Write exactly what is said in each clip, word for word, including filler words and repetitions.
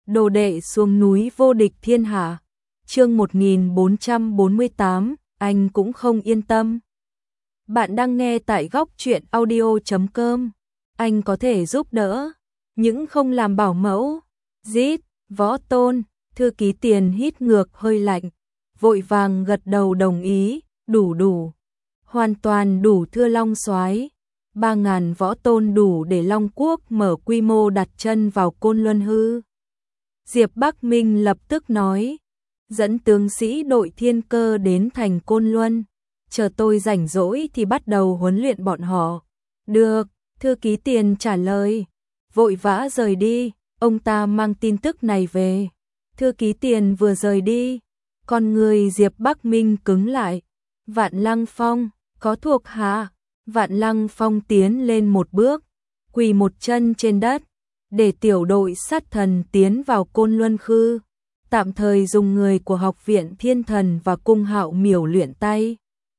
Đồ đệ xuống núi vô địch thiên hạ. Chương một nghìn bốn trăm bốn mươi tám, anh cũng không yên tâm. Bạn đang nghe tại góc truyện audio chấm com. Anh có thể giúp đỡ, những không làm bảo mẫu. Rít, Võ Tôn, thư ký Tiền hít ngược hơi lạnh, vội vàng gật đầu đồng ý, đủ đủ. Hoàn toàn đủ thưa Long Soái. Ba ngàn võ tôn đủ để Long Quốc mở quy mô đặt chân vào Côn Luân hư. Diệp Bắc Minh lập tức nói, dẫn tướng sĩ đội Thiên Cơ đến thành Côn Luân, chờ tôi rảnh rỗi thì bắt đầu huấn luyện bọn họ. Được, thư ký Tiền trả lời, vội vã rời đi, ông ta mang tin tức này về. Thư ký Tiền vừa rời đi, con người Diệp Bắc Minh cứng lại. Vạn Lăng Phong, có thuộc hạ. Vạn Lăng Phong tiến lên một bước, quỳ một chân trên đất, để tiểu đội sát thần tiến vào Côn Luân Khư, tạm thời dùng người của học viện Thiên Thần và cung Hạo Miểu luyện tay.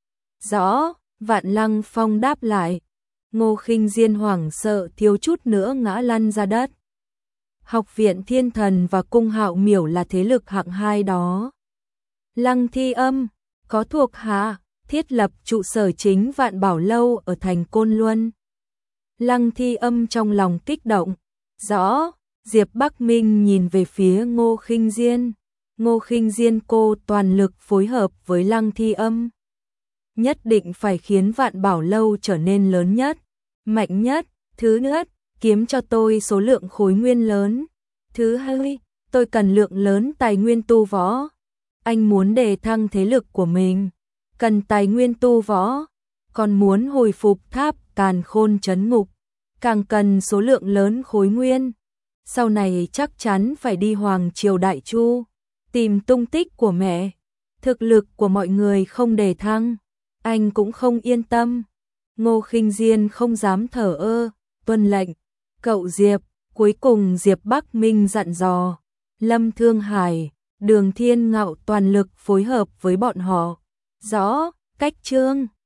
Rõ, Vạn Lăng Phong đáp lại. Ngô Khinh Diên hoảng sợ thiếu chút nữa ngã lăn ra đất. Học viện Thiên Thần và cung Hạo Miểu là thế lực hạng hai đó. Lăng Thi Âm, có thuộc hạ, thiết lập trụ sở chính Vạn Bảo Lâu ở thành Côn Luân. Lăng Thi Âm trong lòng kích động. Rõ, Diệp Bắc Minh nhìn về phía Ngô Khinh Diên. Ngô Khinh Diên cô toàn lực phối hợp với Lăng Thi Âm. Nhất định phải khiến Vạn Bảo Lâu trở nên lớn nhất, mạnh nhất. Thứ nhất, kiếm cho tôi số lượng khối nguyên lớn. Thứ hai, tôi cần lượng lớn tài nguyên tu võ. Anh muốn đề thăng thế lực của mình, cần tài nguyên tu võ, còn muốn hồi phục tháp Càn Khôn trấn ngục, càng cần số lượng lớn khối nguyên. Sau này chắc chắn phải đi Hoàng Triều Đại Chu, tìm tung tích của mẹ. Thực lực của mọi người không đề thăng, anh cũng không yên tâm. Ngô Khinh Diên không dám thở ơ, tuân lệnh. Cậu Diệp, cuối cùng Diệp Bắc Minh dặn dò, Lâm Thương Hải, Đường Thiên Ngạo toàn lực phối hợp với bọn họ. Rõ, cách chương.